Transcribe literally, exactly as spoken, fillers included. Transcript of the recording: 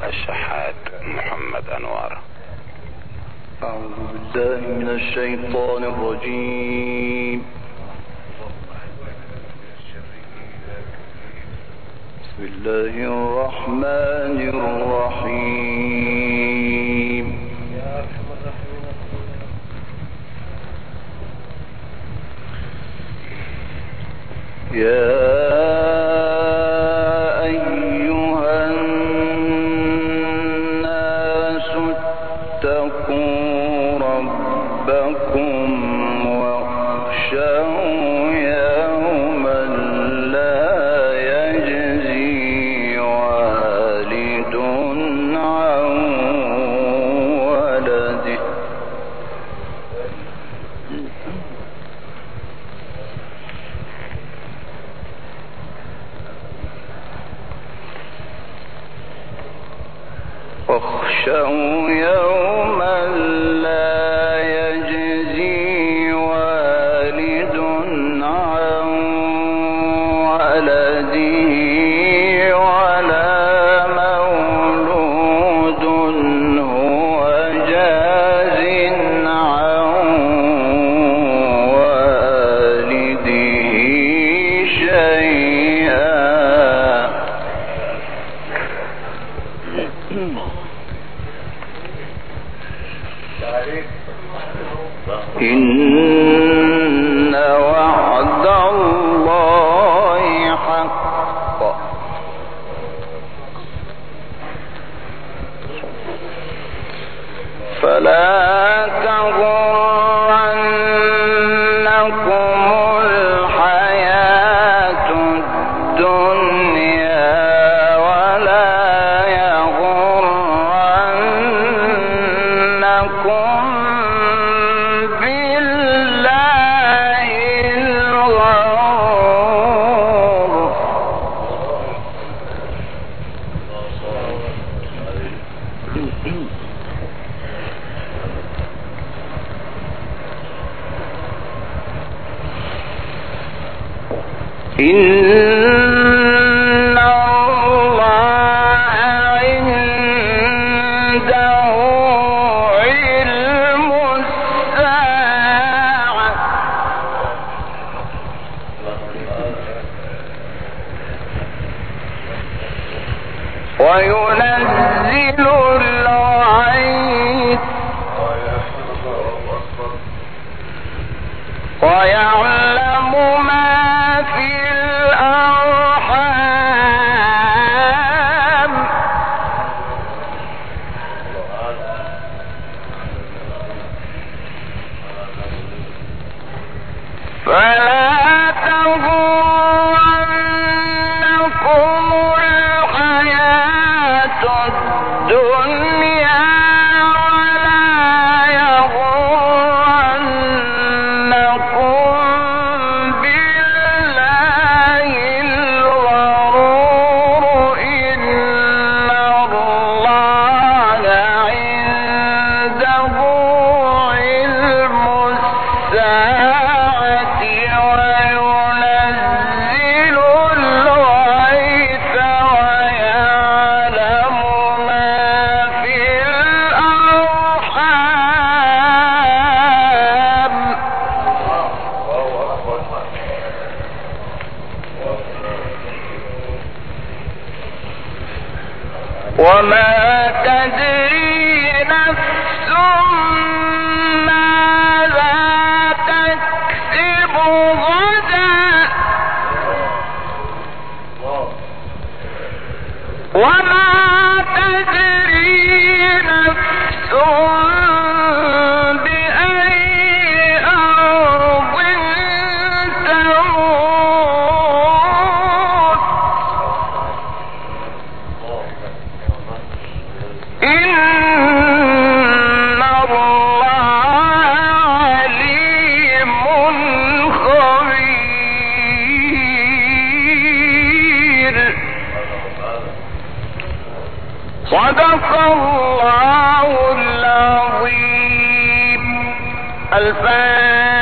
الشحات محمد أنوار. أعوذ بالله من الشيطان الرجيم. بسم الله الرحمن الرحيم. يا واخشوا يوما لا يجزي والد عن ولده ولا مولود هو جاز عن والده شيئا. إن وعد الله حق فلا تغرنكم الحياة الدنيا ولا يغرنكم إن الله عنده علم الساعة وينزل الغيث ويعلم ما في الأرحام فلا تغرنكم الحياة الدنيا ولا يغرنكم بالله الغرور. إن الله عنده علم الساعة وينزل الغيث ويعلم ما في الأرحام وما تدري نفس ماذا تكسب غدا وما تدري نفس بأي أرض تموت. إن الله عليم خبير. صدق الله العظيم. الفاتحة.